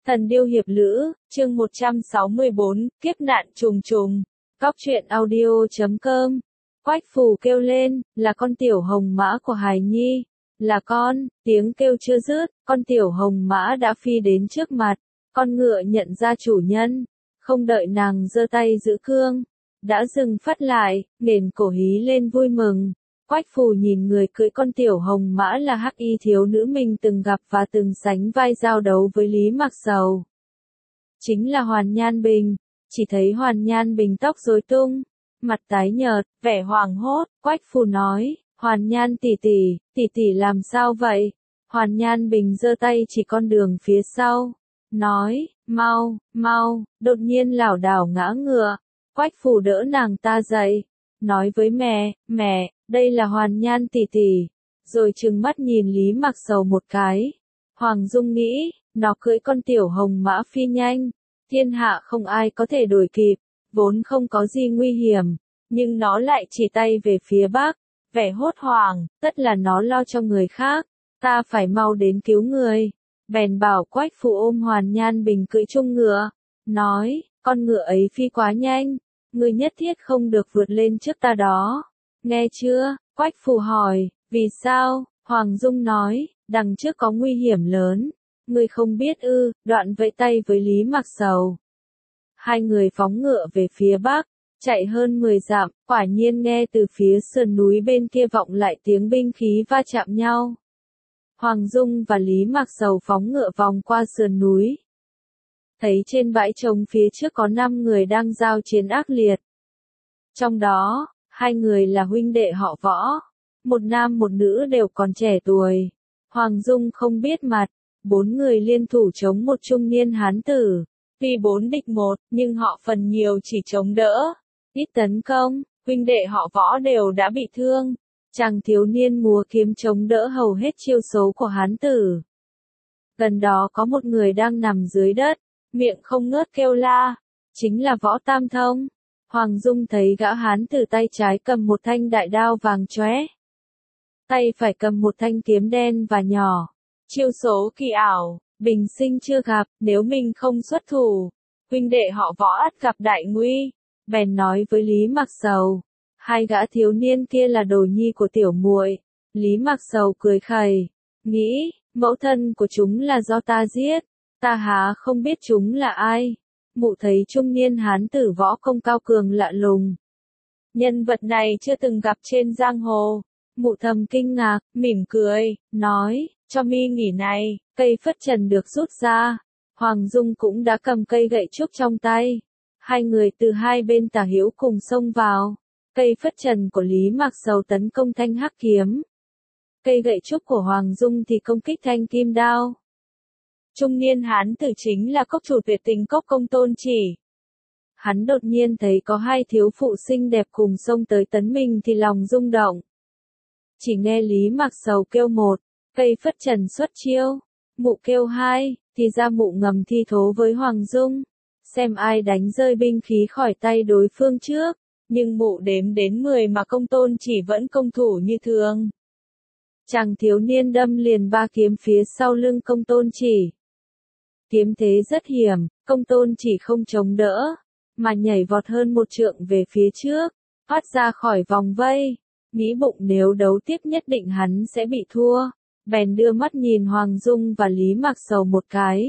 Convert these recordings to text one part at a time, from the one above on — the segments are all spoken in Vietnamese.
Thần điêu hiệp lữ, chương 164, kiếp nạn trùng trùng. Cóc truyện audio.com. Quách phù kêu lên, là con tiểu hồng mã của Hải Nhi. Là con, tiếng kêu chưa dứt, con tiểu hồng mã đã phi đến trước mặt. Con ngựa nhận ra chủ nhân, không đợi nàng giơ tay giữ cương, đã dừng phát lại, nghển cổ hí lên vui mừng. Quách phù nhìn người cưỡi con tiểu hồng mã là hắc y thiếu nữ mình từng gặp và từng sánh vai giao đấu với Lý Mạc Sầu. Chính là Hoàn Nhan Bình, chỉ thấy Hoàn Nhan Bình tóc rối tung, mặt tái nhợt, vẻ hoảng hốt, Quách phù nói, Hoàn Nhan tỷ tỷ làm sao vậy? Hoàn Nhan Bình giơ tay chỉ con đường phía sau, nói, mau, đột nhiên lảo đảo ngã ngựa. Quách phù đỡ nàng ta dậy, nói với mẹ, đây là Hoàn Nhan tỷ, rồi trừng mắt nhìn Lý Mạc Sầu một cái. Hoàng Dung nghĩ, nó cưỡi con tiểu hồng mã phi nhanh, thiên hạ không ai có thể đuổi kịp, vốn không có gì nguy hiểm, nhưng nó lại chỉ tay về phía bắc, vẻ hốt hoảng, tất là nó lo cho người khác, ta phải mau đến cứu người. Bèn bảo Quách phù ôm Hoàn Nhan Bình cưỡi chung ngựa, nói, con ngựa ấy phi quá nhanh, ngươi nhất thiết không được vượt lên trước ta đó. Nghe chưa? Quách phù hỏi, vì sao? Hoàng Dung nói, đằng trước có nguy hiểm lớn. Ngươi không biết ư? Đoạn vẫy tay với Lý Mạc Sầu. Hai người phóng ngựa về phía bắc, chạy hơn 10 dặm, quả nhiên nghe từ phía sườn núi bên kia vọng lại tiếng binh khí va chạm nhau. Hoàng Dung và Lý Mạc Sầu phóng ngựa vòng qua sườn núi. Thấy trên bãi trống phía trước có 5 người đang giao chiến ác liệt. Trong đó, 2 người là huynh đệ họ Võ, một nam một nữ đều còn trẻ tuổi. Hoàng Dung không biết mặt, 4 người liên thủ chống một trung niên hán tử. Tuy 4 địch 1, nhưng họ phần nhiều chỉ chống đỡ, ít tấn công, huynh đệ họ Võ đều đã bị thương. Chàng thiếu niên múa kiếm chống đỡ hầu hết chiêu số của hán tử. Gần đó có một người đang nằm dưới đất, miệng không ngớt kêu la, chính là Võ Tam Thông. Hoàng Dung thấy gã hán tử tay trái cầm một thanh đại đao vàng chóe, tay phải cầm một thanh kiếm đen và nhỏ, chiêu số kỳ ảo, bình sinh chưa gặp, nếu mình không xuất thủ, huynh đệ họ Võ ắt gặp đại nguy. Bèn nói với Lý Mạc Sầu, 2 gã thiếu niên kia là đồ nhi của tiểu muội. Lý Mạc Sầu cười khẩy, nghĩ, mẫu thân của chúng là do ta giết, ta há không biết chúng là ai. Mụ thấy trung niên hán tử võ công cao cường lạ lùng. Nhân vật này chưa từng gặp trên giang hồ. Mụ thầm kinh ngạc, mỉm cười, nói, cho mi nghỉ này. Cây phất trần được rút ra. Hoàng Dung cũng đã cầm cây gậy trúc trong tay. 2 người từ hai bên tả hữu cùng xông vào. Cây phất trần của Lý Mạc Sầu tấn công thanh hắc kiếm. Cây gậy trúc của Hoàng Dung thì công kích thanh kim đao. Trung niên hán tử chính là cốc chủ tuyệt tình Cốc Công Tôn Chỉ. Hắn đột nhiên thấy có 2 thiếu phụ xinh đẹp cùng xông tới tấn mình thì lòng rung động. Chỉ nghe Lý Mạc Sầu kêu 1, cây phất trần xuất chiêu. Mụ kêu 2, thì ra mụ ngầm thi thố với Hoàng Dung, xem ai đánh rơi binh khí khỏi tay đối phương trước. Nhưng mụ đếm đến 10 mà Công Tôn Chỉ vẫn công thủ như thường. Chàng thiếu niên đâm liền 3 kiếm phía sau lưng Công Tôn Chỉ. Kiếm thế rất hiểm, Công Tôn Chỉ không chống đỡ, mà nhảy vọt hơn 1 trượng về phía trước, thoát ra khỏi vòng vây. Nghĩ bụng nếu đấu tiếp nhất định hắn sẽ bị thua, bèn đưa mắt nhìn Hoàng Dung và Lý Mạc Sầu một cái.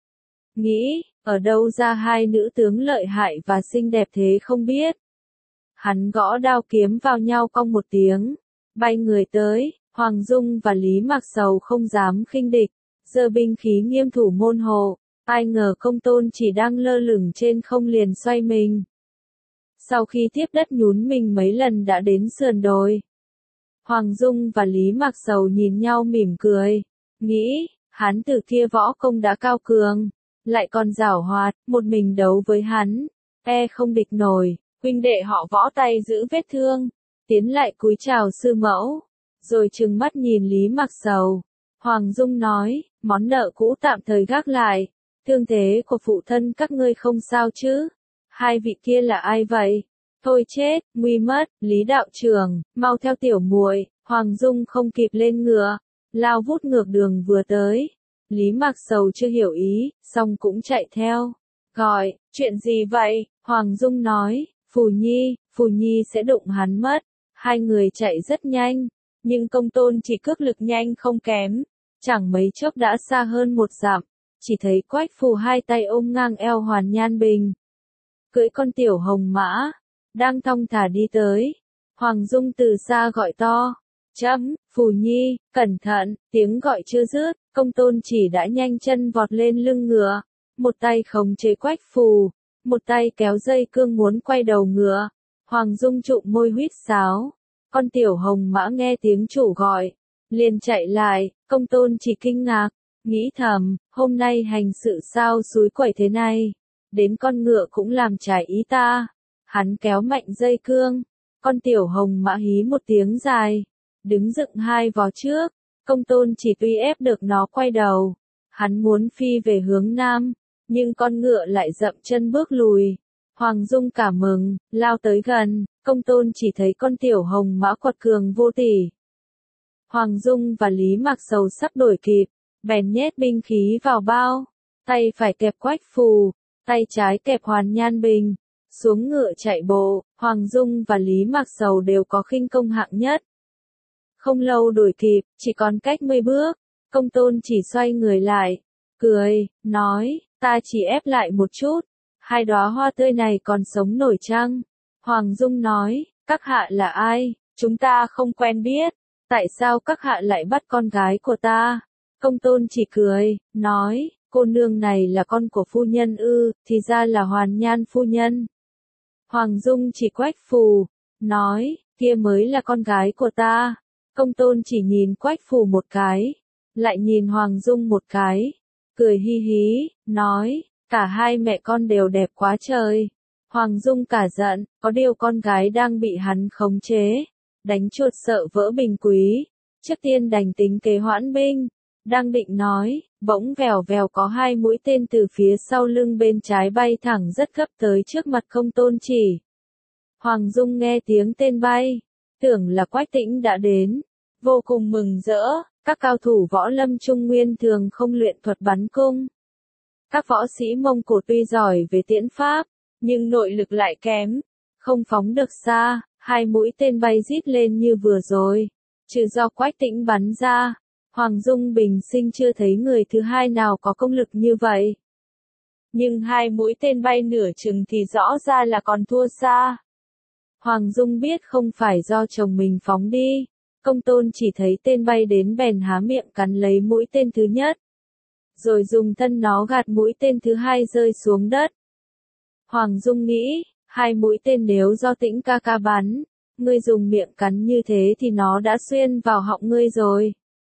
Nghĩ, ở đâu ra 2 nữ tướng lợi hại và xinh đẹp thế không biết. Hắn gõ đao kiếm vào nhau cong một tiếng, bay người tới. Hoàng Dung và Lý Mạc Sầu không dám khinh địch, giơ binh khí nghiêm thủ môn hộ. Ai ngờ Công Tôn Chỉ đang lơ lửng trên không liền xoay mình. Sau khi tiếp đất nhún mình mấy lần đã đến sườn đồi. Hoàng Dung và Lý Mạc Sầu nhìn nhau mỉm cười, nghĩ, hán tử kia võ công đã cao cường, lại còn giảo hoạt, một mình đấu với hắn, không địch nổi. Huynh đệ họ Võ tay giữ vết thương, tiến lại cúi chào sư mẫu, rồi trừng mắt nhìn Lý Mạc Sầu. Hoàng Dung nói, món nợ cũ tạm thời gác lại, thương thế của phụ thân các ngươi không sao chứ? 2 vị kia là ai vậy? Thôi chết, nguy mất. Lý đạo trưởng, mau theo tiểu muội. Hoàng Dung không kịp lên ngựa, lao vút ngược đường vừa tới. Lý Mạc Sầu chưa hiểu ý, xong cũng chạy theo. Gọi, chuyện gì vậy? Hoàng Dung nói, Phù Nhi sẽ đụng hắn mất. Hai người chạy rất nhanh, nhưng Công Tôn chỉ cước lực nhanh không kém. Chẳng mấy chốc đã xa hơn 1 dặm, chỉ thấy Quách Phù hai tay ôm ngang eo Hoàn Nhan Bình. Cưỡi con tiểu hồng mã, đang thong thả đi tới. Hoàng Dung từ xa gọi to, Phù Nhi, cẩn thận, tiếng gọi chưa dứt, Công Tôn chỉ đã nhanh chân vọt lên lưng ngựa, một tay khống chế Quách Phù, một tay kéo dây cương muốn quay đầu ngựa. Hoàng Dung trụm môi huýt sáo, con tiểu hồng mã nghe tiếng chủ gọi, liền chạy lại. Công Tôn chỉ kinh ngạc, nghĩ thầm, hôm nay hành sự sao xúi quẩy thế này, đến con ngựa cũng làm trái ý ta. Hắn kéo mạnh dây cương, con tiểu hồng mã hí một tiếng dài, đứng dựng hai vó trước. Công Tôn chỉ tuy ép được nó quay đầu, hắn muốn phi về hướng nam, nhưng con ngựa lại dậm chân bước lùi. Hoàng Dung cảm mừng, lao tới gần, Công Tôn chỉ thấy con tiểu hồng mã quật cường vô tỷ. Hoàng Dung và Lý Mạc Sầu sắp đuổi kịp, bèn nhét binh khí vào bao, tay phải kẹp Quách Phù, tay trái kẹp Hoàn Nhan Bình, xuống ngựa chạy bộ. Hoàng Dung và Lý Mạc Sầu đều có khinh công hạng nhất. Không lâu đuổi kịp, chỉ còn cách 10 bước, Công Tôn chỉ xoay người lại, cười, nói, ta chỉ ép lại một chút, hai đóa hoa tươi này còn sống nổi chăng? Hoàng Dung nói, các hạ là ai? Chúng ta không quen biết, tại sao các hạ lại bắt con gái của ta? Công Tôn chỉ cười, nói, cô nương này là con của phu nhân ư? Thì ra là Hoàn Nhan phu nhân. Hoàng Dung chỉ Quách Phù, nói, kia mới là con gái của ta. Công Tôn chỉ nhìn Quách Phù một cái, lại nhìn Hoàng Dung một cái, cười hi hí, nói, cả hai mẹ con đều đẹp quá trời. Hoàng Dung cả giận, có điều con gái đang bị hắn khống chế, đánh chuột sợ vỡ bình quý, trước tiên đành tính kế hoãn binh. Đang định nói, bỗng vèo vèo có hai mũi tên từ phía sau lưng bên trái bay thẳng rất gấp tới trước mặt Công Tôn chỉ. Hoàng Dung nghe tiếng tên bay, tưởng là Quách Tĩnh đã đến, vô cùng mừng rỡ. Các cao thủ võ lâm Trung Nguyên thường không luyện thuật bắn cung. Các võ sĩ Mông Cổ tuy giỏi về tiễn pháp, nhưng nội lực lại kém, không phóng được xa. Hai mũi tên bay rít lên như vừa rồi, trừ do Quách Tĩnh bắn ra, Hoàng Dung bình sinh chưa thấy người thứ hai nào có công lực như vậy. Nhưng hai mũi tên bay nửa chừng thì rõ ra là còn thua xa. Hoàng Dung biết không phải do chồng mình phóng đi. Công Tôn chỉ thấy tên bay đến bèn há miệng cắn lấy mũi tên thứ nhất, rồi dùng thân nó gạt mũi tên thứ hai rơi xuống đất. Hoàng Dung nghĩ, hai mũi tên nếu do Tĩnh ca ca bắn, ngươi dùng miệng cắn như thế thì nó đã xuyên vào họng ngươi rồi.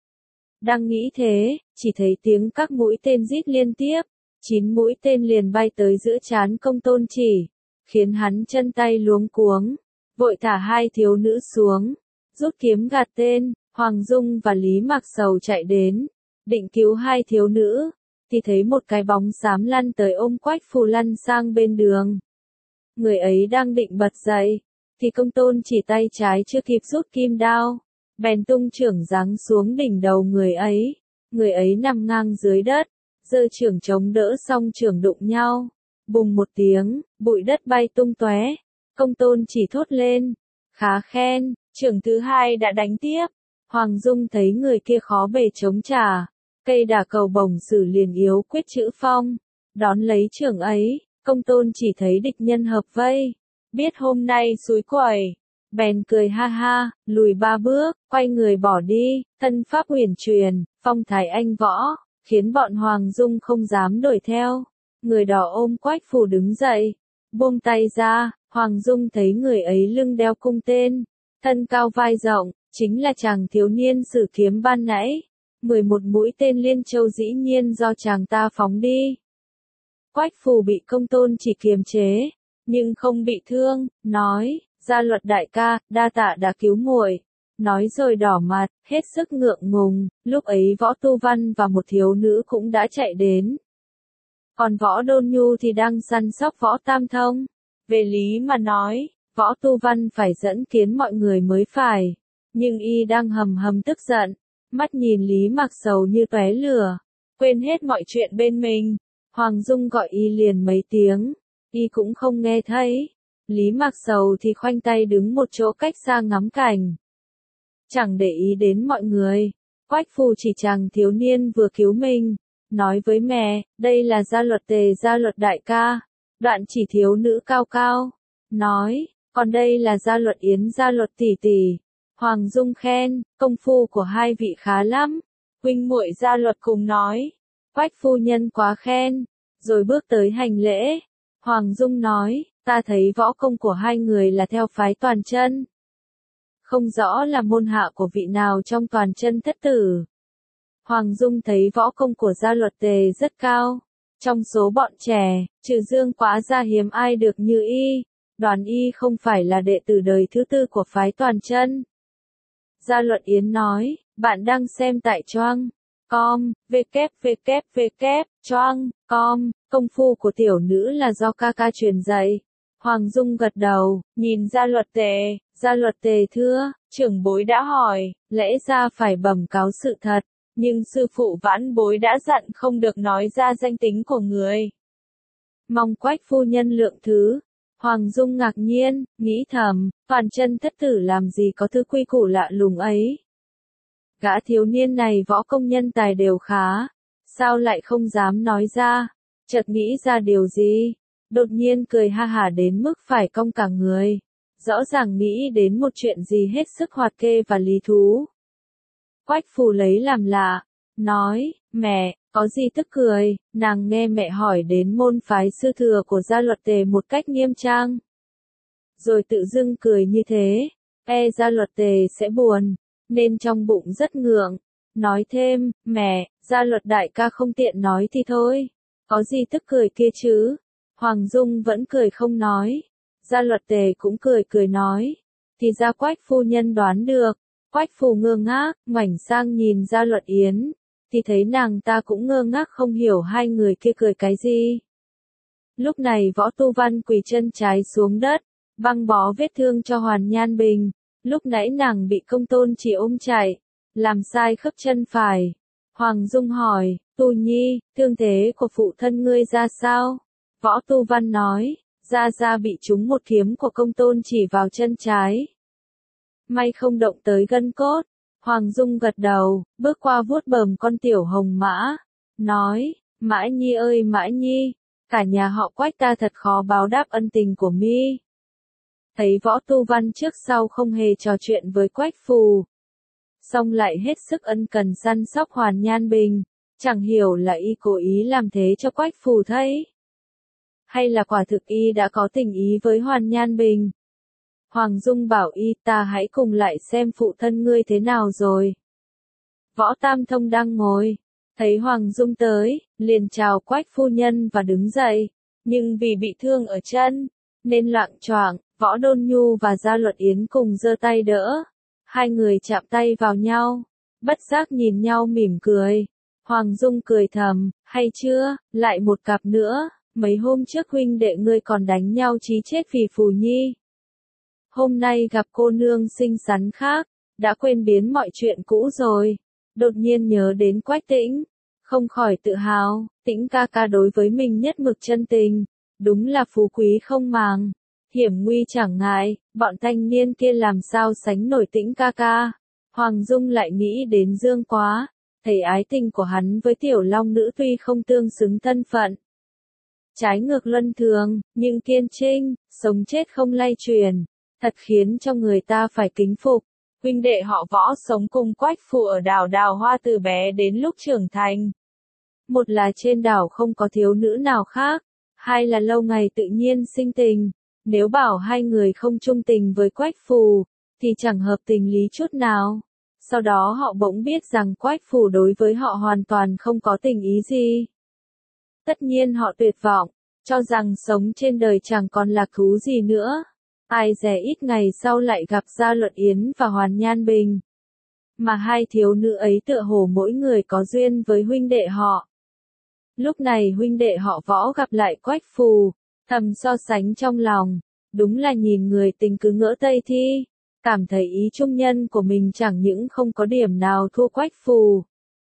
Đang nghĩ thế, chỉ thấy tiếng các mũi tên rít liên tiếp, 9 mũi tên liền bay tới giữa trán Công Tôn chỉ, khiến hắn chân tay luống cuống, vội thả hai thiếu nữ xuống, rút kiếm gạt tên. Hoàng Dung và Lý Mạc Sầu chạy đến, định cứu hai thiếu nữ, thì thấy một cái bóng xám lăn tới ôm Quách Phù lăn sang bên đường. Người ấy đang định bật dậy, thì Công Tôn chỉ tay trái chưa kịp rút kim đao, bèn tung chưởng giáng xuống đỉnh đầu người ấy nằm ngang dưới đất, giơ chưởng chống đỡ xong chưởng đụng nhau, bùng một tiếng, bụi đất bay tung tóe. Công Tôn chỉ thốt lên, khá khen, chưởng thứ hai đã đánh tiếp. Hoàng Dung thấy người kia khó bề chống trả, cây đả cầu bổng sử liền yếu quyết chữ phong, đón lấy chưởng ấy. Công Tôn chỉ thấy địch nhân hợp vây, biết hôm nay xúi quẩy, bèn cười ha ha, lùi 3 bước, quay người bỏ đi. Thân pháp huyền truyền, phong thái anh võ, khiến bọn Hoàng Dung không dám đuổi theo. Người đó ôm Quách Phù đứng dậy, buông tay ra. Hoàng Dung thấy người ấy lưng đeo cung tên, thân cao vai rộng, chính là chàng thiếu niên sử kiếm ban nãy. 11 mũi tên liên châu dĩ nhiên do chàng ta phóng đi. Quách Phù bị Công Tôn chỉ kiềm chế, nhưng không bị thương, nói, Gia Luật đại ca, đa tạ đã cứu muội. Nói rồi đỏ mặt, hết sức ngượng ngùng. Lúc ấy Võ Tu Văn và một thiếu nữ cũng đã chạy đến. Còn Võ Đôn Nhu thì đang săn sóc Võ Tam Thông. Về lý mà nói, Võ Tu Văn phải dẫn kiến mọi người mới phải. Nhưng y đang hầm hầm tức giận, mắt nhìn Lý Mạc Sầu như tóe lửa. quên hết mọi chuyện bên mình. Hoàng Dung gọi y liền mấy tiếng, y cũng không nghe thấy. Lý Mạc Sầu thì khoanh tay đứng một chỗ cách xa ngắm cảnh. Chẳng để ý đến mọi người. Quách Phù chỉ chàng thiếu niên vừa cứu mình. Nói với mẹ, đây là gia luật Tề gia luật đại ca. Đoạn chỉ thiếu nữ cao cao. Nói, còn đây là gia luật Yến gia luật tỷ tỷ. Hoàng Dung khen, công phu của hai vị khá lắm. Huynh muội gia luật cùng nói. Quách phu nhân quá khen. Rồi bước tới hành lễ. Hoàng Dung nói, ta thấy võ công của hai người là theo phái Toàn Chân. Không rõ là môn hạ của vị nào trong Toàn Chân thất tử. Hoàng Dung thấy võ công của gia luật Tề rất cao. Trong số bọn trẻ, trừ Dương Quá ra hiếm ai được như y. Đoán y không phải là đệ tử đời thứ tư của phái Toàn Chân. Gia luật Yến nói, bạn đang xem tại Choang com, Choang com, công phu của tiểu nữ là do ca ca truyền dạy. Hoàng Dung gật đầu, nhìn gia luật Tề thưa, trưởng bối đã hỏi, lẽ ra phải bẩm cáo sự thật, nhưng sư phụ vãn bối đã dặn không được nói ra danh tính của người. Mong Quách phu nhân lượng thứ. Hoàng Dung ngạc nhiên, nghĩ thầm, Toàn Chân thất tử làm gì có thứ quy củ lạ lùng ấy. Gã thiếu niên này võ công nhân tài đều khá, sao lại không dám nói ra, chợt nghĩ ra điều gì, đột nhiên cười ha hả đến mức phải cong cả người, rõ ràng nghĩ đến một chuyện gì hết sức hoạt kê và lý thú. Quách Phù lấy làm lạ, nói, mẹ, có gì tức cười, nàng nghe mẹ hỏi đến môn phái sư thừa của gia luật Tề một cách nghiêm trang. Rồi tự dưng cười như thế, gia luật Tề sẽ buồn, nên trong bụng rất ngượng. Nói thêm, mẹ, gia luật đại ca không tiện nói thì thôi, có gì tức cười kia chứ. Hoàng Dung vẫn cười không nói. Gia luật Tề cũng cười nói, thì ra Quách phu nhân đoán được. Quách Phù ngơ ngác, ngoảnh sang nhìn gia luật Yến, thì thấy nàng ta cũng ngơ ngác không hiểu hai người kia cười cái gì. Lúc này Võ Tu Văn quỳ chân trái xuống đất, băng bó vết thương cho Hoàn Nhan Bình. Lúc nãy nàng bị Công Tôn Chỉ ôm chạy, làm sai khớp chân phải. Hoàng Dung hỏi, Tu Nhi, thương thế của phụ thân ngươi ra sao? Võ Tu Văn nói, gia bị trúng một kiếm của Công Tôn Chỉ vào chân trái. May không động tới gân cốt. Hoàng Dung gật đầu, bước qua vuốt bờm con tiểu hồng mã, nói, Mã Nhi ơi Mã Nhi, cả nhà họ Quách ta thật khó báo đáp ân tình của mi. Thấy Võ Tu Văn trước sau không hề trò chuyện với Quách Phù, song lại hết sức ân cần săn sóc Hoàn Nhan Bình, chẳng hiểu là y cố ý làm thế cho Quách Phù thấy, hay là quả thực y đã có tình ý với Hoàn Nhan Bình. Hoàng Dung bảo y, ta hãy cùng lại xem phụ thân ngươi thế nào rồi. Võ Tam Thông đang ngồi, thấy Hoàng Dung tới, liền chào Quách phu nhân và đứng dậy, nhưng vì bị thương ở chân, nên loạng choạng. Võ Đôn Nhu và Gia luật Yến cùng giơ tay đỡ, hai người chạm tay vào nhau, bất giác nhìn nhau mỉm cười. Hoàng Dung cười thầm, hay chưa, lại một cặp nữa, mấy hôm trước huynh đệ ngươi còn đánh nhau chí chết vì Phù Nhi. Hôm nay gặp cô nương xinh xắn khác, đã quên biến mọi chuyện cũ rồi. Đột nhiên nhớ đến Quách Tĩnh, không khỏi tự hào, Tĩnh ca ca đối với mình nhất mực chân tình, đúng là phú quý không màng, hiểm nguy chẳng ngại, bọn thanh niên kia làm sao sánh nổi Tĩnh ca ca. Hoàng Dung lại nghĩ đến Dương Quá, thấy ái tình của hắn với tiểu long nữ tuy không tương xứng thân phận, trái ngược luân thường, nhưng kiên trinh, sống chết không lay chuyển, thật khiến cho người ta phải kính phục. Huynh đệ họ Võ sống cùng Quách Phù ở đảo Đào Hoa từ bé đến lúc trưởng thành. Một là trên đảo không có thiếu nữ nào khác, hai là lâu ngày tự nhiên sinh tình. Nếu bảo hai người không chung tình với Quách Phù, thì chẳng hợp tình lý chút nào. Sau đó họ bỗng biết rằng Quách Phù đối với họ hoàn toàn không có tình ý gì. Tất nhiên họ tuyệt vọng, cho rằng sống trên đời chẳng còn lạc thú gì nữa. Ai dè ít ngày sau lại gặp Gia luật Yến và Hoàn Nhan Bình. Mà hai thiếu nữ ấy tựa hồ mỗi người có duyên với huynh đệ họ. Lúc này huynh đệ họ Võ gặp lại Quách Phù, thầm so sánh trong lòng, đúng là nhìn người tình cứ ngỡ Tây Thi, cảm thấy ý trung nhân của mình chẳng những không có điểm nào thua Quách Phù,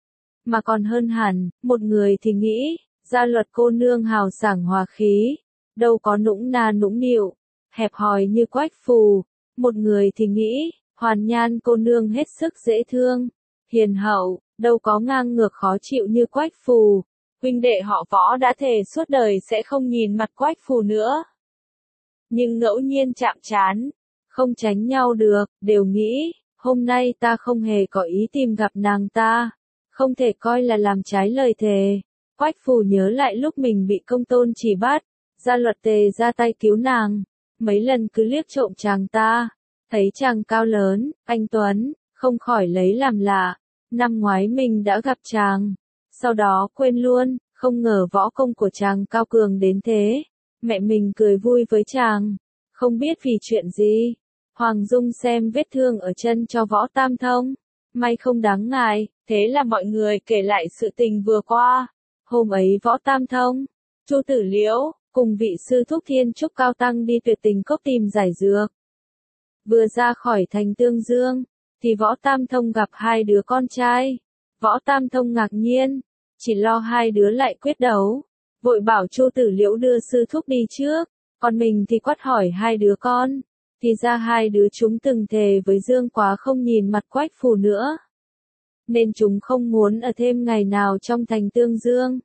mà còn hơn hẳn, một người thì nghĩ, Gia Luật cô nương hào sảng hòa khí, đâu có nũng na nũng nịu, hẹp hòi như Quách Phù, một người thì nghĩ, Hoàn Nhan cô nương hết sức dễ thương, hiền hậu, đâu có ngang ngược khó chịu như Quách Phù. Huynh đệ họ Võ đã thề suốt đời sẽ không nhìn mặt Quách Phù nữa. Nhưng ngẫu nhiên chạm trán, không tránh nhau được, đều nghĩ, hôm nay ta không hề có ý tìm gặp nàng ta, không thể coi là làm trái lời thề. Quách Phù nhớ lại lúc mình bị Công Tôn Chỉ bắt, Gia Luật Tề ra tay cứu nàng, mấy lần cứ liếc trộm chàng ta, thấy chàng cao lớn, anh tuấn, không khỏi lấy làm lạ. Năm ngoái mình đã gặp chàng, sau đó quên luôn, không ngờ võ công của chàng cao cường đến thế. Mẹ mình cười vui với chàng, không biết vì chuyện gì. Hoàng Dung xem vết thương ở chân cho Võ Tam Thông, may không đáng ngại, thế là mọi người kể lại sự tình vừa qua. Hôm ấy Võ Tam Thông, Chu Tử Liễu, cùng vị sư thúc Thiên Trúc Cao Tăng đi Tuyệt Tình Cốc tìm giải dược. Vừa ra khỏi thành Tương Dương, thì Võ Tam Thông gặp hai đứa con trai. Võ Tam Thông ngạc nhiên, chỉ lo hai đứa lại quyết đấu, vội bảo Chu Tử Liễu đưa sư thúc đi trước, còn mình thì quát hỏi hai đứa con. Thì ra hai đứa chúng từng thề với Dương Quá không nhìn mặt Quách Phù nữa, nên chúng không muốn ở thêm ngày nào trong thành Tương Dương.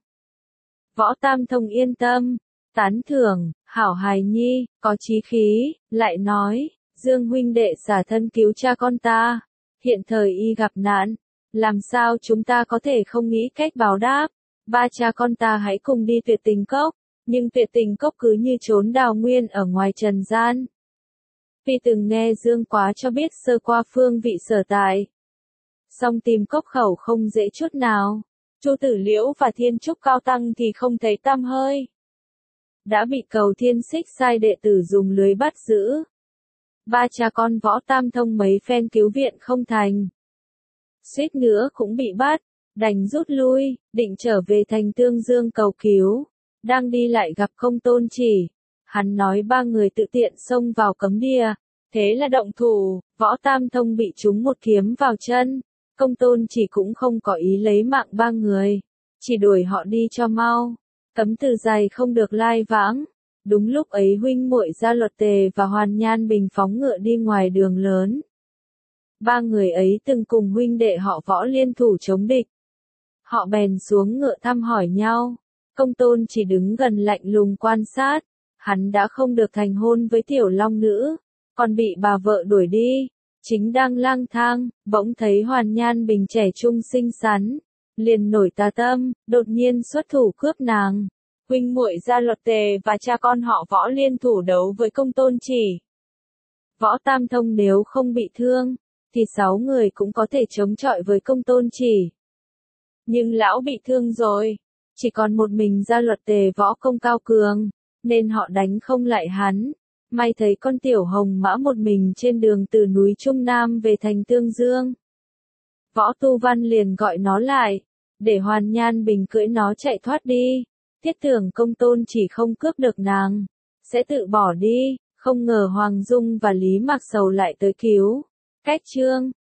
Võ Tam Thông yên tâm, tán thưởng, hảo hài nhi, có chí khí, lại nói, Dương huynh đệ xả thân cứu cha con ta, hiện thời y gặp nạn, làm sao chúng ta có thể không nghĩ cách báo đáp, ba cha con ta hãy cùng đi Tuyệt Tình Cốc, nhưng Tuyệt Tình Cốc cứ như chốn đào nguyên ở ngoài trần gian. Vì từng nghe Dương Quá cho biết sơ qua phương vị sở tại, song tìm cốc khẩu không dễ chút nào. Chu Tử Liễu và Thiên Trúc Cao Tăng thì không thấy tăm hơi, đã bị Cầu Thiên Xích sai đệ tử dùng lưới bắt giữ. Ba cha con Võ Tam Thông mấy phen cứu viện không thành, suýt nữa cũng bị bắt, đành rút lui, định trở về thành Tương Dương cầu cứu. Đang đi lại gặp Công Tôn Chỉ, hắn nói ba người tự tiện xông vào cấm địa, thế là động thủ, Võ Tam Thông bị trúng một kiếm vào chân. Công Tôn Chỉ cũng không có ý lấy mạng ba người, chỉ đuổi họ đi cho mau. Cấm từ dày không được lai vãng. Đúng lúc ấy huynh muội Gia Luật Tề và Hoàn Nhan Bình phóng ngựa đi ngoài đường lớn. Ba người ấy từng cùng huynh đệ họ Võ liên thủ chống địch. Họ bèn xuống ngựa thăm hỏi nhau. Công Tôn chỉ đứng gần lạnh lùng quan sát. Hắn đã không được thành hôn với tiểu long nữ, còn bị bà vợ đuổi đi. Chính đang lang thang, bỗng thấy Hoàn Nhan Bình trẻ trung xinh xắn, liền nổi tà tâm, đột nhiên xuất thủ cướp nàng. Huynh muội Gia Luật Tề và cha con họ Võ liên thủ đấu với Công Tôn Chỉ. Võ Tam Thông nếu không bị thương, thì 6 người cũng có thể chống chọi với Công Tôn Chỉ. Nhưng lão bị thương rồi, chỉ còn một mình Gia Luật Tề võ công cao cường, nên họ đánh không lại hắn. May thấy con tiểu hồng mã một mình trên đường từ núi Trung Nam về thành Tương Dương. Võ Tu Văn liền gọi nó lại, để Hoàn Nhan Bình cưỡi nó chạy thoát đi. Thiết tưởng Công Tôn chỉ không cướp được nàng, sẽ tự bỏ đi, không ngờ Hoàng Dung và Lý Mạc Sầu lại tới cứu. Cách chương